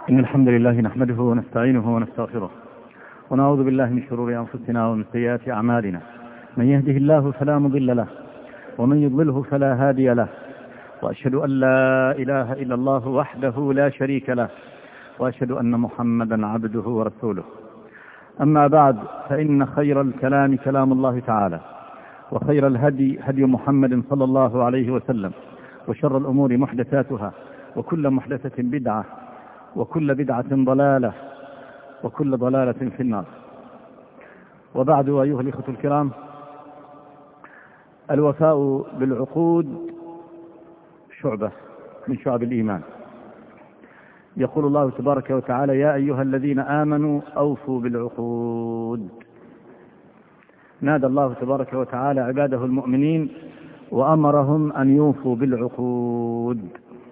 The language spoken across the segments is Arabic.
إن الحمد لله نحمده ونستعينه ونستغفره ونعوذ بالله من شرور أنفسنا ومن سيئات أعمالنا. من يهده الله فلا مضل له ومن يضلله فلا هادي له، وأشهد أن لا إله إلا الله وحده لا شريك له، وأشهد أن محمدا عبده ورسوله. أما بعد، فإن خير الكلام كلام الله تعالى، وخير الهدي هدي محمد صلى الله عليه وسلم، وشر الأمور محدثاتها، وكل محدثة بدعة، وكل بدعة ضلالة، وكل ضلالة في النار. وبعد، أيها الإخوة الكرام، الوفاء بالعقود شعبة من شعب الإيمان. يقول الله تبارك وتعالى: يا أيها الذين آمنوا أوفوا بالعقود. نادى الله تبارك وتعالى عباده المؤمنين وأمرهم أن يوفوا بالعقود.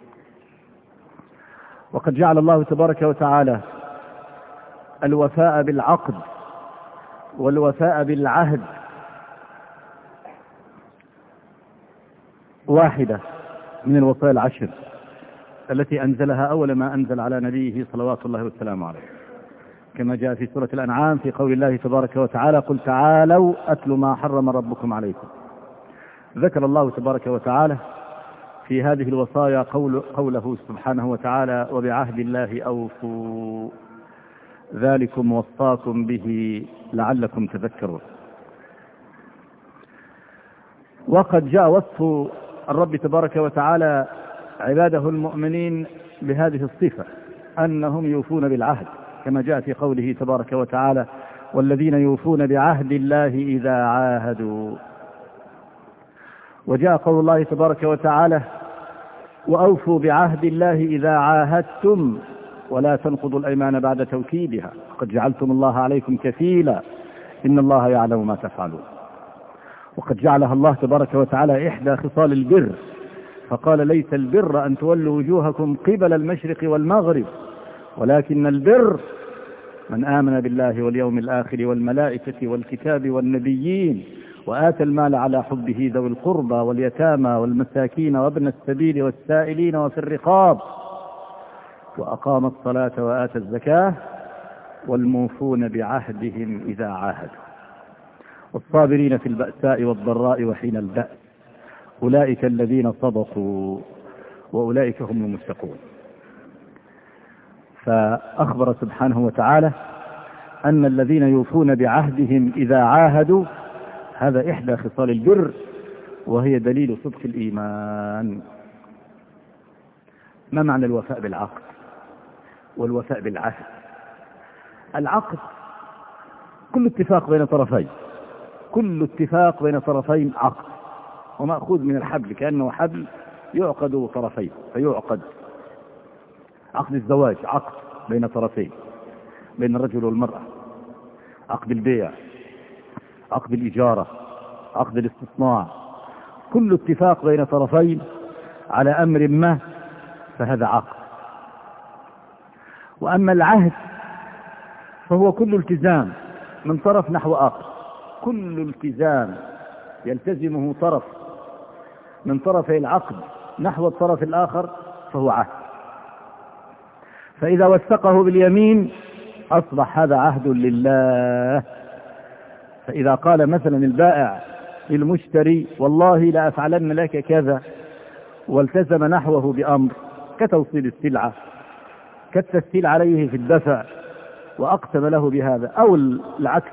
وقد جعل الله تبارك وتعالى الوفاء بالعقد والوفاء بالعهد واحدة من الوصايا العشر التي أنزلها أول ما أنزل على نبيه صلوات الله والسلام عليه، كما جاء في سورة الأنعام في قول الله تبارك وتعالى: قل تعالوا أتل ما حرم ربكم عليكم. ذكر الله تبارك وتعالى في هذه الوصايا قوله سبحانه وتعالى: وبعهد الله أوفوا ذلكم وصاكم به لعلكم تذكرون. وقد جاء وصف الرب تبارك وتعالى عباده المؤمنين بهذه الصفة، أنهم يوفون بالعهد، كما جاء في قوله تبارك وتعالى: والذين يوفون بعهد الله إذا عاهدوا. وجاء قول الله تبارك وتعالى: وأوفوا بعهد الله إذا عاهدتم ولا تنقضوا الأيمان بعد توكيدها قد جعلتم الله عليكم كفيلا إن الله يعلم ما تفعلون. وقد جعلها الله تبارك وتعالى إحدى خصال البر، فقال: ليس البر أن تولوا وجوهكم قبل المشرق والمغرب ولكن البر من آمن بالله واليوم الآخر والملائكة والكتاب والنبيين وآتى المال على حبه ذوي القربى واليتامى والمساكين وابن السبيل والسائلين وفي الرقاب وأقام الصلاة وآتى الزكاة والموفون بعهدهم إذا عاهدوا والصابرين في البأساء والضراء وحين البأس أولئك الذين صدقوا وأولئك هم المتقون. فأخبر سبحانه وتعالى أن الذين يوفون بعهدهم إذا عاهدوا هذا إحدى خصال البر، وهي دليل صدق الإيمان. ما معنى الوفاء بالعقد والوفاء بالعهد؟ العقد كل اتفاق بين طرفين، كل اتفاق بين طرفين عقد، ومأخوذ من الحبل، كأنه حبل يعقد طرفين فيعقد. عقد الزواج عقد بين طرفين، بين الرجل والمرأة، عقد البيع، عقد الإجارة، عقد الاستصناع، كل اتفاق بين طرفين على أمر ما فهذا عقد. وأما العهد فهو كل التزام من طرف نحو آخر، كل التزام يلتزمه طرف من طرفي العقد نحو الطرف الآخر فهو عهد. فإذا وثقه باليمين أصبح هذا عهد لله. فإذا قال مثلا البائع للمشتري: والله لا أفعلن لك كذا، والتزم نحوه بأمر كتوصيل السلعة، كالتسهيل عليه في الدفع، وأقسم له بهذا، أو العكس،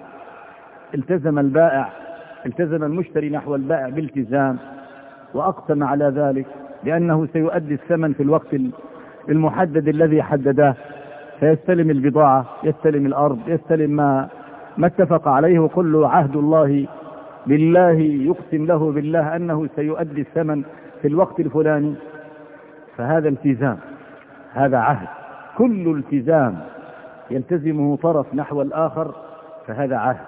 التزم المشتري نحو البائع بالتزام وأقسم على ذلك لأنه سيؤدي الثمن في الوقت المحدد الذي حدده، فيستلم البضاعة، يستلم الأرض، يستلم ما اتفق عليه، وكل عهد الله بالله، يقسم له بالله أنه سيؤدي الثمن في الوقت الفلاني، فهذا التزام، هذا عهد. كل التزام يلتزمه طرف نحو الآخر فهذا عهد.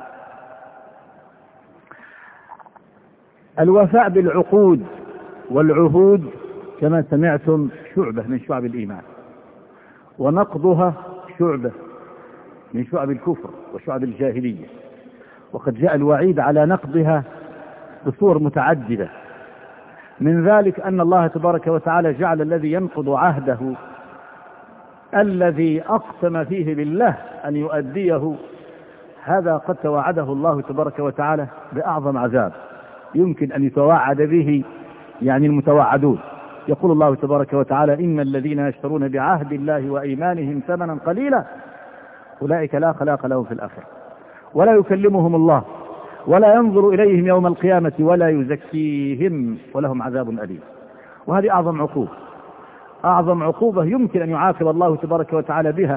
الوفاء بالعقود والعهود كما سمعتم شعبة من شعب الإيمان، ونقضها شعبة من شعب الكفر وشعب الجاهلية. وقد جاء الوعيد على نقضها بصور متعددة، من ذلك أن الله تبارك وتعالى جعل الذي ينقض عهده الذي أقسم فيه بالله أن يؤديه، هذا قد توعده الله تبارك وتعالى بأعظم عذاب يمكن أن يتوعد به يعني المتوعدون. يقول الله تبارك وتعالى: إن الذين يشترون بعهد الله وأيمانهم ثمنا قليلا أولئك لا خلاق لهم في الآخرة ولا يكلمهم الله ولا ينظر إليهم يوم القيامة ولا يزكيهم ولهم عذاب أليم. وهذه أعظم عقوبة يمكن أن يعاقب الله تبارك وتعالى بها،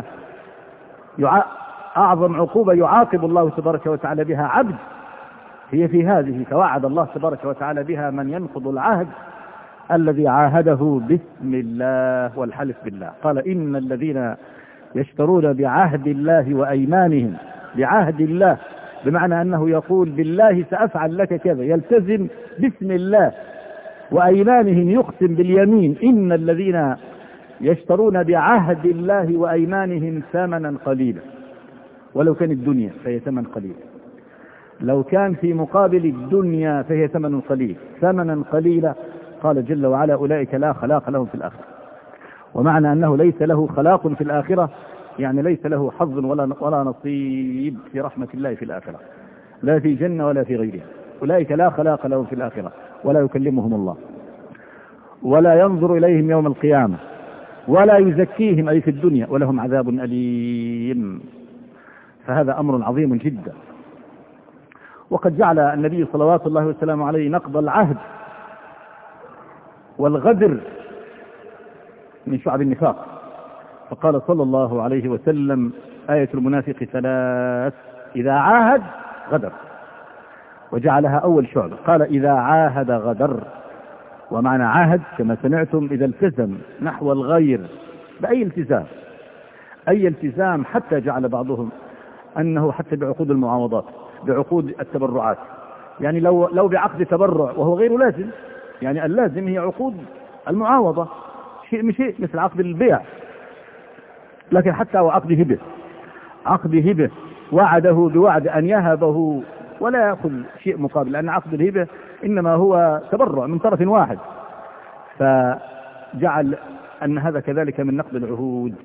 أعظم عقوبة يعاقب الله تبارك وتعالى بها عبد هي في هذه. توعد الله تبارك وتعالى بها من ينقض العهد الذي عاهده باسم الله والحلف بالله. قال: إن الذين يشترون بعهد الله وأيمانهم، بعهد الله بمعنى أنه يقول بالله سأفعل لك كذا، يلتزم باسم الله، وأيمانهم يقسم باليمين. إن الذين يشترون بعهد الله وأيمانهم ثمنا قليلا، ولو كان الدنيا فهي ثمن قليل، لو كان في مقابل الدنيا فهي ثمن قليل، ثمنا قليلا. قال جل وعلا: أولئك لا خلاق لهم في الآخرة. ومعنى أنه ليس له خلاق في الآخرة يعني ليس له حظ ولا نصيب في رحمة الله في الآخرة، لا في جنة ولا في غيرها. أولئك لا خلاق لهم في الآخرة ولا يكلمهم الله ولا ينظر إليهم يوم القيامة ولا يزكيهم أي في الدنيا ولهم عذاب أليم. فهذا أمر عظيم جدا. وقد جعل النبي صلوات الله وسلامه عليه نقض العهد والغدر من شعب النفاق، فقال صلى الله عليه وسلم: آية المنافق 3: إذا عاهد غدر، وجعلها أول شعبة. قال: إذا عاهد غدر. ومعنى عاهد كما سمعتم إذا التزم نحو الغير بأي التزام، أي التزام، حتى جعل بعضهم أنه حتى بعقود المعاوضات، بعقود التبرعات، يعني لو بعقد تبرع وهو غير لازم، يعني اللازم هي عقود المعاوضة، شيء مثل عقد البيع، لكن حتى وعقد هبة وعده بوعد أن يهبه ولا يأخذ شيء مقابل، لأن عقد الهبة إنما هو تبرع من طرف واحد، فجعل أن هذا كذلك من نقض العهود.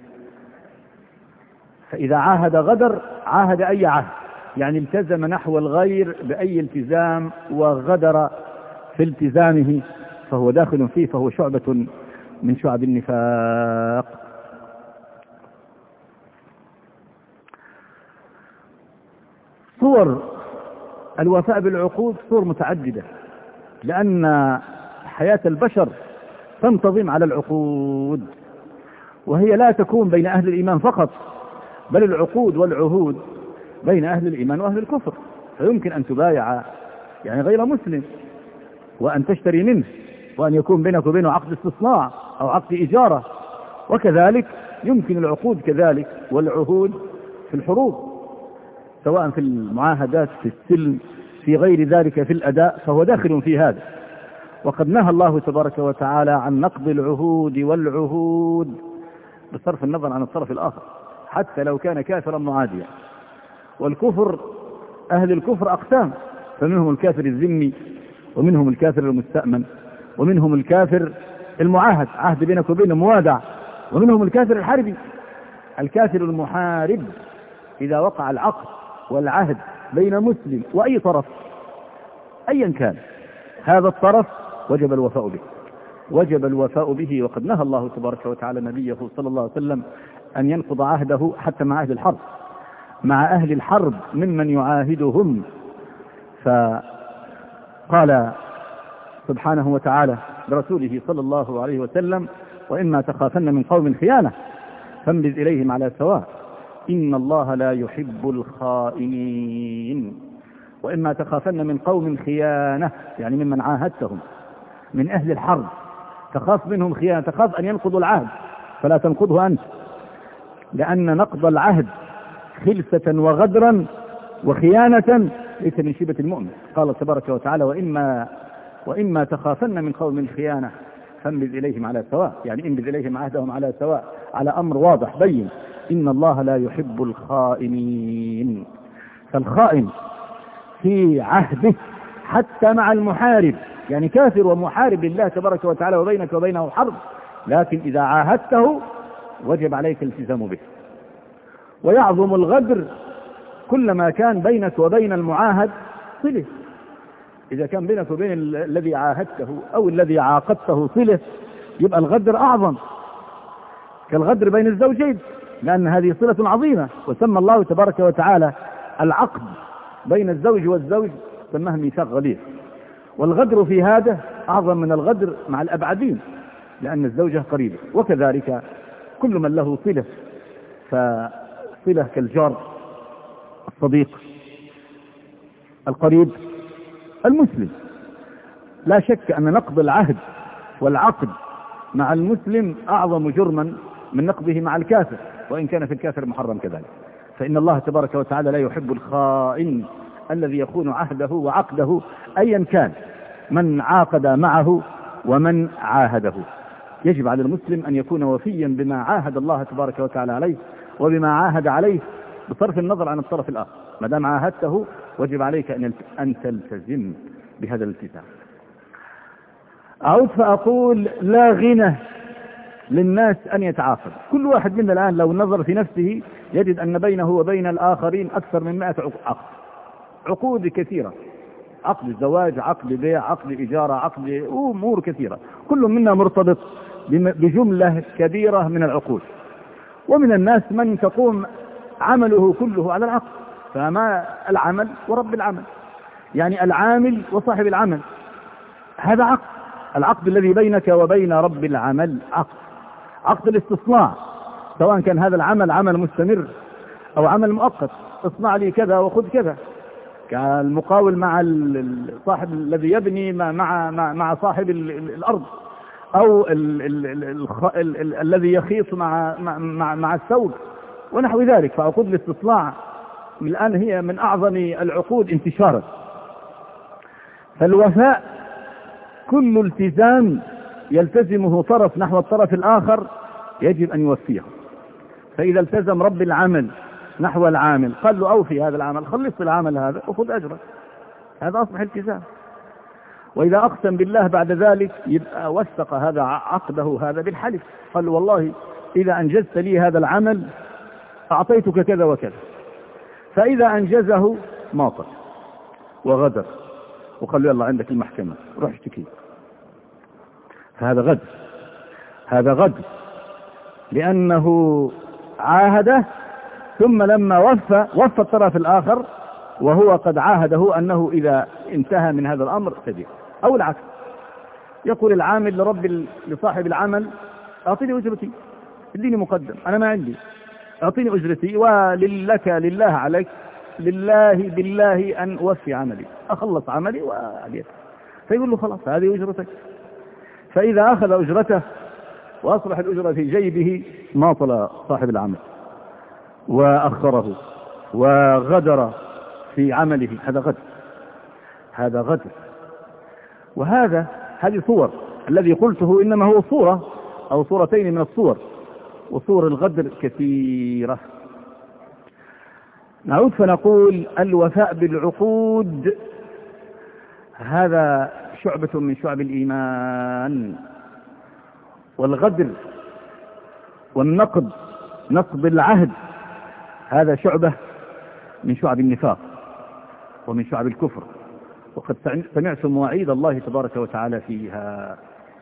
فإذا عاهد غدر، عاهد أي عهد، يعني التزم نحو الغير بأي التزام وغدر في التزامه فهو داخل فيه، فهو شعبة من شعب النفاق. صور الوفاء بالعقود صور متعددة، لأن حياة البشر تنتظم على العقود، وهي لا تكون بين أهل الإيمان فقط، بل العقود والعهود بين أهل الإيمان وأهل الكفر. فيمكن أن تبايع يعني غير مسلم وأن تشتري منه، وأن يكون بينك وبينه عقد استصناع أو عقد إجارة، وكذلك يمكن العقود كذلك والعهود في الحروب، سواء في المعاهدات، في السلم، في غير ذلك، في الأداء، فهو داخل في هذا. وقد نهى الله تبارك وتعالى عن نقض العهود والعهود بصرف النظر عن الطرف الآخر حتى لو كان كافرا معاديا. والكفر، أهل الكفر أقسام، فمنهم الكافر الذمي، ومنهم الكافر المستأمن، ومنهم الكافر المعاهد، عهد بينك وبينه موادع، ومنهم الكافر الحربي. الكافر المحارب إذا وقع العقد والعهد بين مسلم وأي طرف أيا كان، هذا الطرف وجب الوفاء به. وقد نهى الله تبارك وتعالى نبيه صلى الله عليه وسلم أن ينقض عهده حتى مع أهل الحرب، مع أهل الحرب ممن يعاهدهم. فقال سبحانه وتعالى لرسوله صلى الله عليه وسلم: وإما تخافن من قوم خيانة فانبذ إليهم على سواء إن الله لا يحب الخائنين. وإما تخافن من قوم خيانة يعني ممن عاهدتهم من أهل الحرب، تخاف منهم خيانة، تخاف أن ينقضوا العهد، فلا تنقضه أنت، لأن نقض العهد خلسة وغدرا وخيانة ليس من شيبة المؤمن. قال تبارك وتعالى: وإما تخافن من قوم خيانة فانبذ إليهم على سواء، يعني انبذ إليهم عهدهم على سواء، على أمر واضح بين. إن الله لا يحب الخائنين. فالخائن في عهده حتى مع المحارب، يعني كافر ومحارب لله تبارك وتعالى وبينك وبينه حرب، لكن إذا عاهدته وجب عليك الالتزام به. ويعظم الغدر كلما كان بينك وبين المعاهد صلة. إذا كان بينك وبين الذي عاهدته أو الذي عاقدته صلة يبقى الغدر أعظم، كالغدر بين الزوجين، لأن هذه صلة عظيمة. وسمى الله تبارك وتعالى العقد بين الزوج والزوج سماه ميثاق غليظ، والغدر في هذا أعظم من الغدر مع الأبعدين لأن الزوجة قريبة. وكذلك كل من له صلة، فصلة كالجار، الصديق، القريب، المسلم. لا شك أن نقض العهد والعقد مع المسلم أعظم جرما من نقضه مع الكافر، وإن كان في الكافر محرم كذلك، فإن الله تبارك وتعالى لا يحب الخائن الذي يخون عهده وعقده أيا كان من عاقد معه ومن عاهده. يجب على المسلم أن يكون وفيا بما عاهد الله تبارك وتعالى عليه وبما عاهد عليه بصرف النظر عن الطرف الآخر. ما دام عاهدته وجب عليك أن تلتزم بهذا الالتزام. أعود فأقول لا غنى للناس أن يتعاقد. كل واحد منا الآن لو نظر في نفسه يجد أن بينه وبين الآخرين أكثر من 100 عقد، عقود كثيرة، عقد الزواج، عقد بيع، عقد إجارة، عقد أمور كثيرة، كل منا مرتبط بجملة كبيرة من العقود. ومن الناس من تقوم عمله كله على العقد، فما العمل ورب العمل، يعني العامل وصاحب العمل، هذا عقد. العقد الذي بينك وبين رب العمل عقد الاستصناع، سواء كان هذا العمل عمل مستمر أو عمل مؤقت، اصنع لي كذا وخذ كذا، كالمقاول مع صاحب الذي يبني مع صاحب الأرض، أو الذي يخيط مع الثوب ونحو ذلك. فعقود الاستصناع الآن هي من أعظم العقود انتشارا. فالوفاء كل التزام يلتزمه طرف نحو الطرف الآخر يجب أن يوفيه. فإذا التزم رب العمل نحو العامل قال له أوفي هذا العمل، خلص العمل هذا وخذ أجره، هذا أصبح التزام. وإذا أقسم بالله بعد ذلك يبقى وثق هذا عقده هذا بالحلف، قال له والله إذا أنجزت لي هذا العمل أعطيتك كذا وكذا. فإذا أنجزه ماطل وغدر وقال له يلا عندك المحكمة روح اشتكي، فهذا غدر، هذا غدر، لأنه عاهده ثم لما وفى الطرف الآخر وهو قد عاهده أنه إذا انتهى من هذا الأمر سدير. أو العكس، يقول العامل لصاحب العمل أعطيني أجرتي، اديني مقدم، أنا ما عندي، أعطيني أجرتي لله عليك، لله بالله أن أوفي عملي، أخلص عملي وأعليك. فيقول له خلاص هذه أجرتك. فإذا أخذ أجرته وأصبح الأجرة في جيبه ماطل صاحب العمل وأخره وغدر في عمله، هذا غدر، هذا غدر. هذه صور، الذي قلته إنما هو صورة أو صورتين من الصور، وصور الغدر كثيرة. نعود فنقول الوفاء بالعقود هذا شعبة من شعب الإيمان، والغدر والنقض، نقض العهد، هذا شعبة من شعب النفاق ومن شعب الكفر. وقد سمعتم وعيد الله تبارك وتعالى فيها.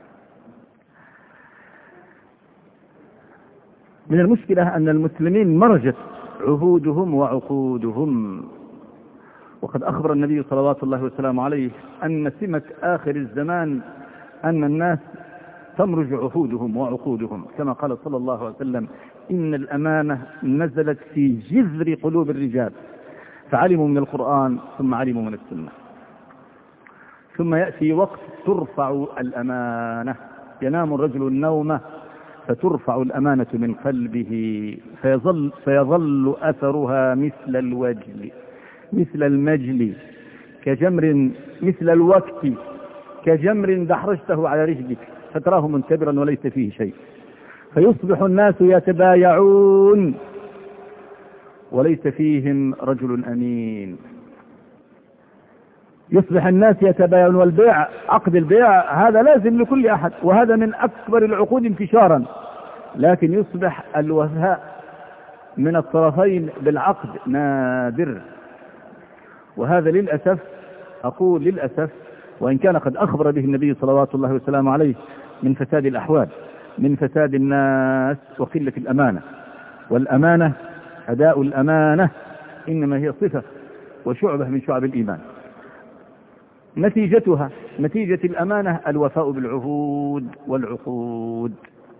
من المشكلة أن المسلمين مرجت عهودهم وعقودهم، وقد أخبر النبي صلوات الله وسلامه عليه أن سمة آخر الزمان أن الناس تمرج عهودهم وعقودهم، كما قال صلى الله عليه وسلم إن الأمانة نزلت في جذر قلوب الرجال فعلموا من القرآن ثم علموا من السنة. ثم يأتي وقت ترفع الأمانة، ينام الرجل النومة فترفع الأمانة من قلبه فيظل أثرها مثل الوجل، مثل المجل، كجمر، مثل الوقت كجمر دحرجته على رجلك فتراه منتبرا وليس فيه شيء. فيصبح الناس يتبايعون وليس فيهم رجل أمين. يصبح الناس يتبايعون، والبيع، عقد البيع هذا لازم لكل أحد، وهذا من أكبر العقود انتشارا، لكن يصبح الوفاء من الطرفين بالعقد نادر. وهذا للأسف، أقول للأسف، وإن كان قد أخبر به النبي صلوات الله وسلامه عليه، من فساد الأحوال، من فساد الناس وقلة الأمانة. والأمانة، أداء الأمانة إنما هي صفة وشعبة من شعب الإيمان. نتيجتها، نتيجة الأمانة الوفاء بالعهود والعقود.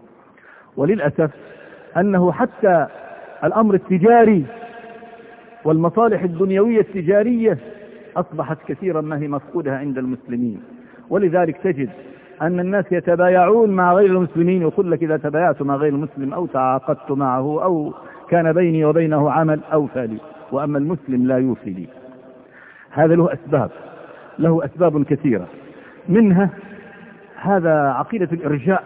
وللأسف أنه حتى الأمر التجاري والمصالح الدنيوية التجارية أصبحت كثيرا ما هي مفقودها عند المسلمين. ولذلك تجد أن الناس يتبايعون مع غير المسلمين، ويقول لك إذا تبايعت مع غير المسلم أو تعاقدت معه أو كان بيني وبينه عمل أوفى لي، وأما المسلم لا يوفي لي. هذا له أسباب، له أسباب كثيرة، منها هذا عقيدة الإرجاء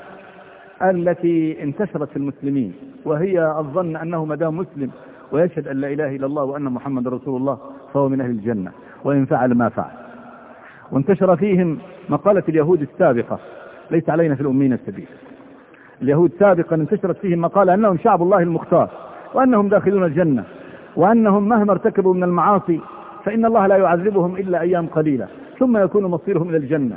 التي انتشرت في المسلمين، وهي الظن أنه ما دام مسلم ويشهد أن لا إله إلا الله وأن محمد رسول الله فهو من أهل الجنة وإن فعل ما فعل. وانتشر فيهم مقالة اليهود السابقة: ليس علينا في الأمين السبيل. اليهود سابقا انتشرت فيهم مقالة أنهم شعب الله المختار، وأنهم داخلون الجنة، وأنهم مهما ارتكبوا من المعاصي فإن الله لا يعذبهم إلا أيام قليلة ثم يكون مصيرهم إلى الجنة.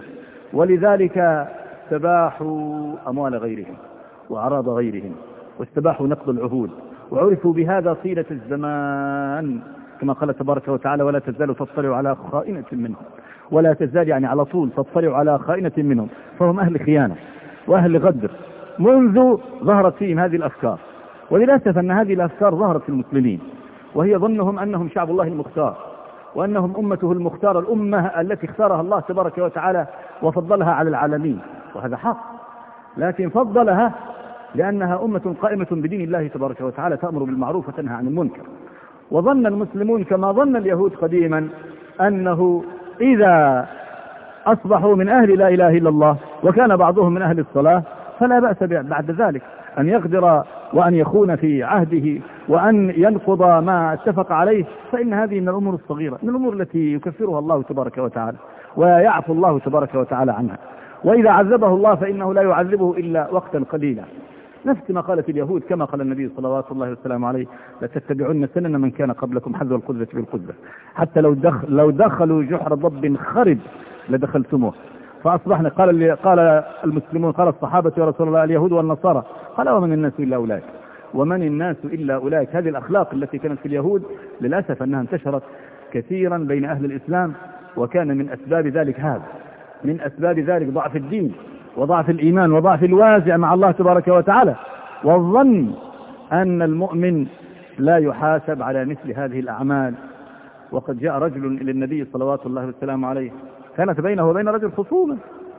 ولذلك استباحوا أموال غيرهم وأعراض غيرهم، واستباحوا نقض العهود، وعرفوا بهذا طيلة الزمان، كما قال تبارك وتعالى: ولا تزال تطلع على خائنة منهم. ولا تزال يعني على طول تطلع على خائنة منهم، فهم أهل خيانة وأهل غدر منذ ظهرت فيهم هذه الأفكار. وللأسف أن هذه الأفكار ظهرت في المسلمين، وهي ظنهم أنهم شعب الله المختار، وأنهم أمته المختارة، الأمة التي اختارها الله تبارك وتعالى وفضلها على العالمين. وهذا حق، لكن فضلها لأنها أمة قائمة بدين الله تبارك وتعالى، تأمر بالمعروف وتنهى عن المنكر. وظن المسلمون كما ظن اليهود قديما أنه إذا أصبحوا من أهل لا إله إلا الله وكان بعضهم من أهل الصلاة فلا بأس بعد ذلك أن يغدر وأن يخون في عهده وأن ينقض ما اتفق عليه، فإن هذه من الأمور الصغيرة، من الأمور التي يكفرها الله تبارك وتعالى ويعفو الله تبارك وتعالى عنها. وإذا عذبه الله فإنه لا يعذبه إلا وقتا قليلا، نفس ما قالت اليهود، كما قال النبي صلوات الله وسلامه عليه: لتتبعن سنن من كان قبلكم حذو القذة بالقذة، حتى لو دخلوا جحر ضب خرب لدخلتموه. فأصبحنا قال المسلمون، قال الصحابة: يا رسول الله اليهود والنصارى. قال: ومن الناس إلا أولئك. ومن الناس إلا أولئك. هذه الأخلاق التي كانت في اليهود للأسف أنها انتشرت كثيرا بين أهل الإسلام، وكان من أسباب ذلك من أسباب ذلك ضعف الدين وضعف الإيمان وضعف الوازع مع الله تبارك وتعالى، والظن أن المؤمن لا يحاسب على مثل هذه الأعمال. وقد جاء رجل إلى النبي صلوات الله والسلام عليه، كانت بينه وبين رجل خصومة،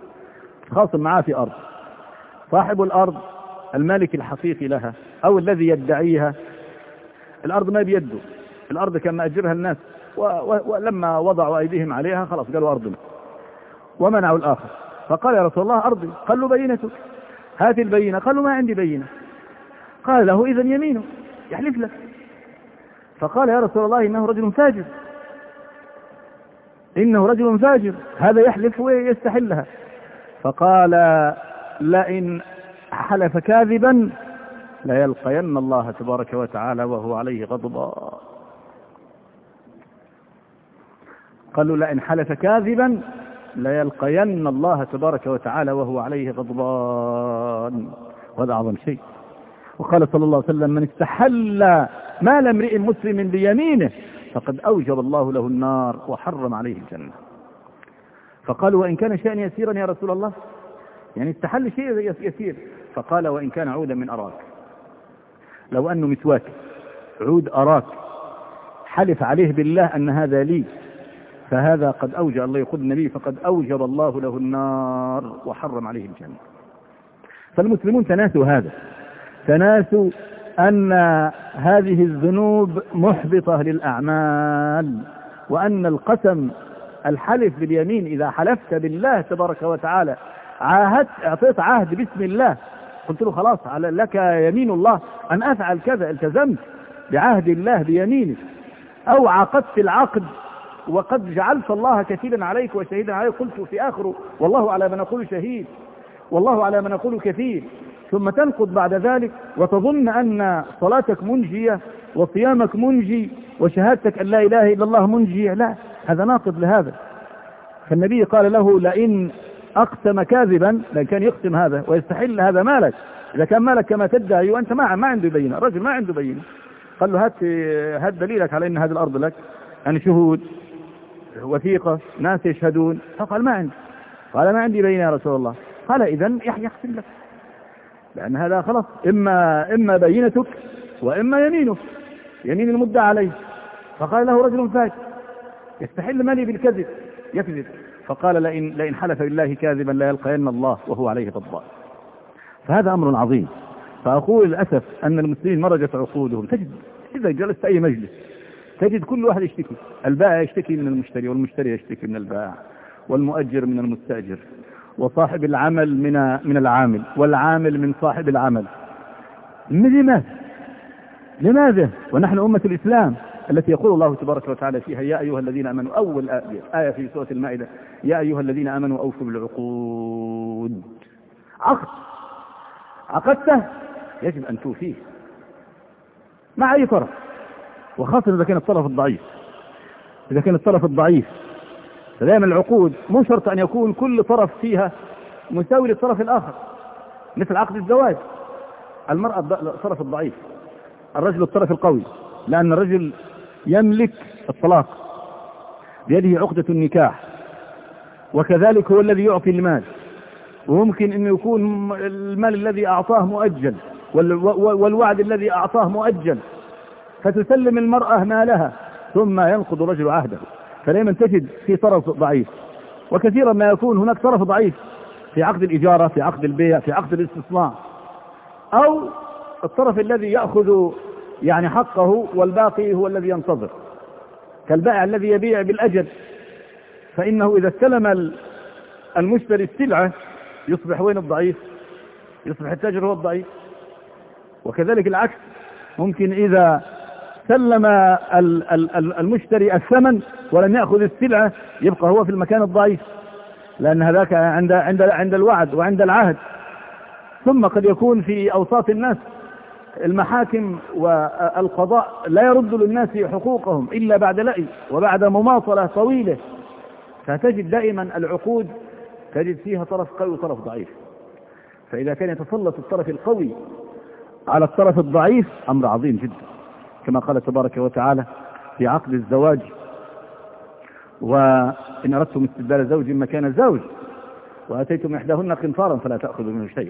خاصم معاه في أرض. صاحب الأرض المالك الحقيقي لها أو الذي يدعيها، الأرض ما بيده، الأرض كان مأجرها الناس، ولما وضعوا أيديهم عليها خلاص قالوا أرضنا، ومنعوا الآخر. فقال: يا رسول الله أرضي. قال له: بينتك، هات البينة. قال له: ما عندي بينة. قال له: إذن يمينه يحلف لك. فقال: يا رسول الله إنه رجل فاجر، إنه رجل فاجر، هذا يحلف ويستحلها. فقال: لئن حلف كاذبا ليلقين الله تبارك وتعالى وهو عليه غضبان. قالوا: لئن حلف كاذبا ليلقين الله تبارك وتعالى وهو عليه غضبان. وهذا أعظم شيء. وقال صلى الله عليه وسلم: من استحل مال امرئ مسلم بيمينه فقد أوجب الله له النار وحرم عليه الجنة. فقالوا: وإن كان شيئا يسيرا يا رسول الله، يعني استحل شيء يسير. فقال: وإن كان عودا من أراك، لو أنه مسواك عود أراك حلف عليه بالله أن هذا لي، فهذا قد أوجب الله، يقول النبي: فقد أوجب الله له النار وحرم عليه الجنة. فالمسلمون تناسوا هذا، تناسوا أن هذه الذنوب محبطة للأعمال، وأن القسم، الحلف باليمين، إذا حلفت بالله تبارك وتعالى عاهدت، اعطيت عهد باسم الله، قلت له خلاص لك يمين الله أن أفعل كذا، التزمت بعهد الله بيمينك، أو عقدت العقد وقد جعلت الله كفيلا عليك وشهيدا عليك، قلت في آخره: والله على ما نقول شهيد، والله على ما نقول كفيل. ثم تنقض بعد ذلك وتظن أن صلاتك منجية وصيامك منجي وشهادتك أن لا إله إلا الله منجية. لا، هذا ناقض لهذا. فالنبي قال له لئن أقسم كاذبا، لأن كان يقسم هذا ويستحل هذا مالك، إذا كان مالك كما تدعي وأنت ما عنده بينة، الرجل ما عنده بينة، قال له هات دليلك على أن هذه الأرض لك، يعني شهود وثيقة ناس يشهدون. فقال ما عندي. قال ما عندي بينة يا رسول الله. قال إذن يحسن لك، لأن هذا خلاص إما بينتك وإما يمينك، يمين المدعى عليه. فقال له رجل فاجر يستحل مالي بالكذب، يكذب. فقال لئن حلف بالله كاذبا لا يلقين الله وهو عليه غضبان. فهذا أمر عظيم. فأقول للأسف أن المسلمين مرجت عقودهم. تجد إذا جلست أي مجلس تجد كل واحد يشتكي، البائع يشتكي من المشتري، والمشتري يشتكي من البائع، والمؤجر من المستأجر، وصاحب العمل من العامل، والعامل من صاحب العمل. لماذا؟ ونحن أمة الإسلام التي يقول الله تبارك وتعالى فيها يا أيها الذين آمنوا، أول آية في سورة المائدة، يا أيها الذين آمنوا أوفوا بالعقود. عقدته يجب أن توفيه مع أي طرف، وخاصة إذا كان الطرف الضعيف. فدائما العقود مو شرط أن يكون كل طرف فيها مساوي للطرف الآخر، مثل عقد الزواج، المرأة الطرف الضعيف، الرجل الطرف القوي، لأن الرجل يملك الطلاق بيده عقدة النكاح، وكذلك هو الذي يعطي المال، وممكن أن يكون المال الذي أعطاه مؤجل، والوعد الذي أعطاه مؤجل، فتسلم المرأة مالها ثم ينقض الرجل عهده. فدائما تجد في طرف ضعيف، وكثيرا ما يكون هناك طرف ضعيف في عقد الإجارة، في عقد البيع، في عقد الاستصناع، أو الطرف الذي يأخذ يعني حقه والباقي هو الذي ينتظر، كالبائع الذي يبيع بالأجل، فإنه إذا استلم المشتري السلعة يصبح وين الضعيف؟ يصبح التاجر هو الضعيف. وكذلك العكس، ممكن إذا سلم المشتري الثمن ولم يأخذ السلعة يبقى هو في المكان الضعيف، لأن هذاك عند الوعد وعند العهد. ثم قد يكون في أوساط الناس المحاكم والقضاء لا يرد للناس حقوقهم إلا بعد لأي وبعد مماطلة طويلة. فتجد دائما العقود تجد فيها طرف قوي وطرف ضعيف، فإذا كان يتسلط الطرف القوي على الطرف الضعيف أمر عظيم جدا، كما قال تبارك وتعالى في عقد الزواج: وإن أردتم استبدال زوج مكان زوج وأتيتم إحداهن قنطارا فلا تأخذوا منه شيئا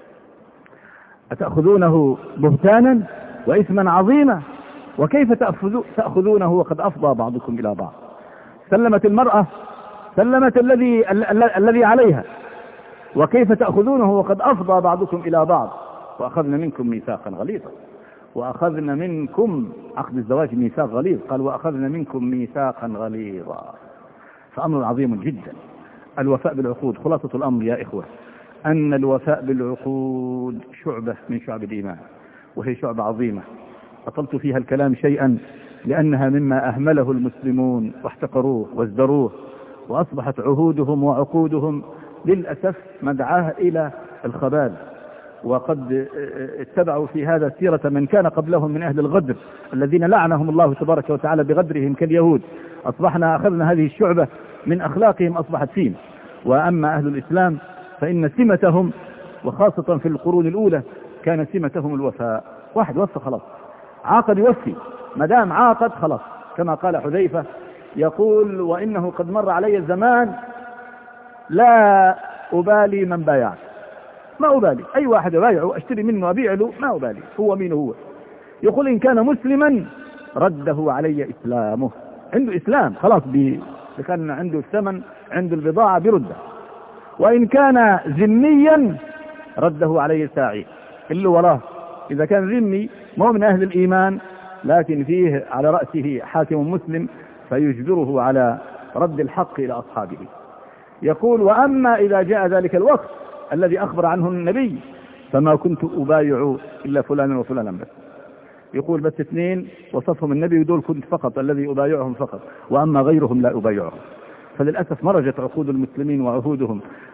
أتأخذونه بهتانا وإثما عظيما وكيف تأخذونه وقد أفضى بعضكم إلى بعض. سلمت المرأة، سلمت الذي عليها، وكيف تأخذونه وقد أفضى بعضكم إلى بعض. وأخذنا منكم ميثاقا غليظا، وأخذنا منكم، عقد الزواج ميثاق غليظ، قال وأخذنا منكم ميثاقا غليظا. فأمر عظيم جدا الوفاء بالعقود. خلاصة الأمر يا إخوة أن الوفاء بالعقود شعبة من شعب الإيمان، وهي شعبة عظيمة أطلت فيها الكلام شيئا لأنها مما أهمله المسلمون واحتقروه وازدروه، وأصبحت عهودهم وعقودهم للأسف مدعاة إلى الخبال. وقد اتبعوا في هذا سيرة من كان قبلهم من أهل الغدر الذين لعنهم الله تبارك وتعالى بغدرهم كاليهود. أصبحنا أخذنا هذه الشعبة من أخلاقهم أصبحت فينا. وأما أهل الإسلام فإن سمتهم، وخاصة في القرون الأولى، كان سمتهم الوفاء. واحد وفى خلاص، عاقد يوفي، مدام عاقد خلاص، كما قال حذيفة يقول: وإنه قد مر علي الزمان لا أبالي من بايعت، ما أبالي أي واحد بايعه أشتري منه أبيع له، ما أبالي هو مين هو. يقول: إن كان مسلما رده علي إسلامه، عنده إسلام خلاص، كان عنده الثمن، عنده البضاعة برده. وإن كان ذميا رده علي ساعي، اللي وراه إذا كان ذمي ما هو من أهل الإيمان لكن فيه على رأسه حاكم مسلم فيجبره على رد الحق إلى أصحابه. يقول: وأما إذا جاء ذلك الوقت الذي أخبر عنه النبي فما كنت أبايع إلا فلانا وفلانا بس. يقول بس اثنين وصفهم النبي ودول كنت فقط الذي أبايعهم فقط، وأما غيرهم لا أبايعهم. فللأسف مرجت عقود المسلمين وعهودهم.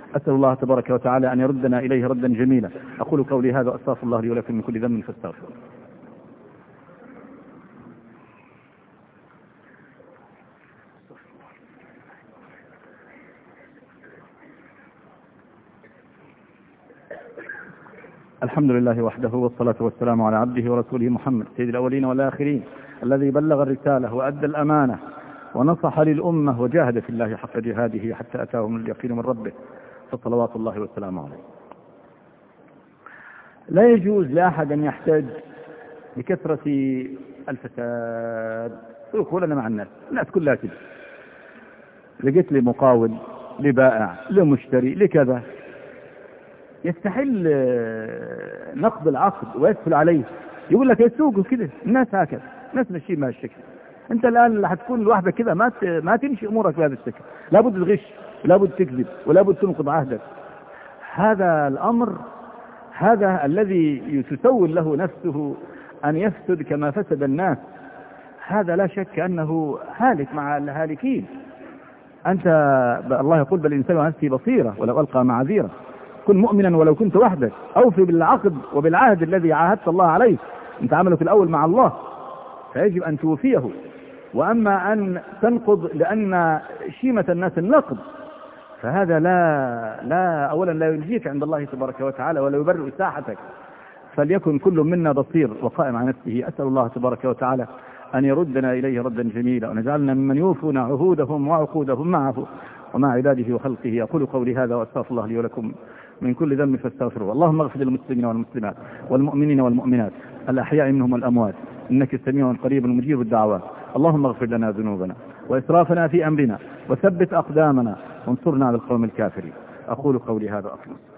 أسأل الله تبارك وتعالى أن يردنا إليه ردا جميلا. أقول قولي هذا وأستغفر الله لي ولكم من كل ذنب فاستغفروه. الحمد لله وحده والصلاة والسلام على عبده ورسوله محمد سيد الأولين والآخرين الذي بلغ الرسالة وأدى الأمانة ونصح للأمة وجاهد في الله حق جهاده حتى أتاهم اليقين من ربه، فصلوات الله والسلام عليه. لا يجوز لأحد أن يحتاج بكثرة الفساد ويقول أنا مع الناس كلها كده، لقيت لي مقاول لبائع لمشتري لكذا، يستحل نقض العقد ويسهل عليه، يقول لك السوق كده، الناس هكذا، الناس ماشيين بهذا الشكل. انت الان اللي هتكون لوحدك كده ما تمشي امورك بهذا الشكل، لابد تغش ولابد تكذب ولابد تنقض عهدك. هذا الامر هذا الذي تسول له نفسه ان يفسد كما فسد الناس، هذا لا شك انه هالك مع الهالكين. انت الله يقول بل الانسان نفسه بصيره ولو القى معاذيره، كن مؤمنا ولو كنت وحدك، اوفي بالعقد وبالعهد الذي عاهدت الله عليه، انت عمله في الاول مع الله فيجب ان توفيه. واما ان تنقض لان شيمة الناس النقض فهذا لا اولا لا ينجيك عند الله تبارك وتعالى ولا يبرئ ساحتك. فليكن كل منا بصير وقائم على نفسه. اسال الله تبارك وتعالى ان يردنا اليه ردا جميلا ونجعلنا ممن يوفون عهودهم وعقودهم معه ومع عباده وخلقه. اقول قولي هذا واستغفر الله لي ولكم من كل ذنب فاستغفروه. اللهم اغفر للمسلمين والمسلمات والمؤمنين والمؤمنات الأحياء منهم والأموات إنك سميع قريب مجيب الدعوات. اللهم اغفر لنا ذنوبنا وإسرافنا في أمرنا وثبت أقدامنا وانصرنا على القوم الكافرين. أقول قولي هذا أخلص.